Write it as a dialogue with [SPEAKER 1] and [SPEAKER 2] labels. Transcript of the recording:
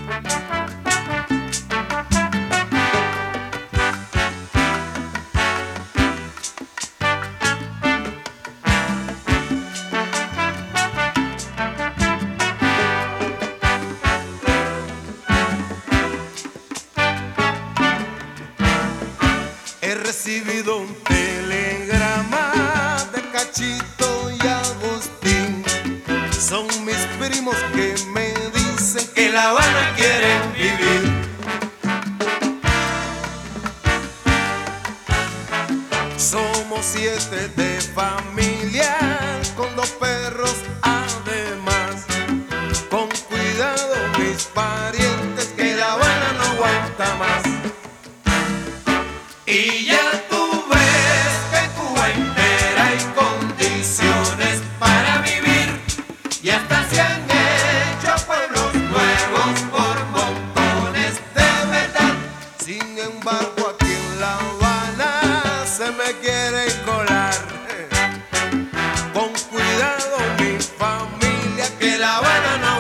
[SPEAKER 1] He recibido un telegrama de Cachito y Agustín. Son mis primos que me dicen que La Habana quieren vivir. Somos 7 de familia, con 2 perros además. Con cuidado mis parientes, que La Habana no aguanta más. Y ya tú ves que en Cuba entera hay condiciones para vivir, y hasta se han hecho pueblos nuevos por montones de verdad. Sin embargo, aquí en La Habana se me quiere colar. Con cuidado mi familia, que La Habana no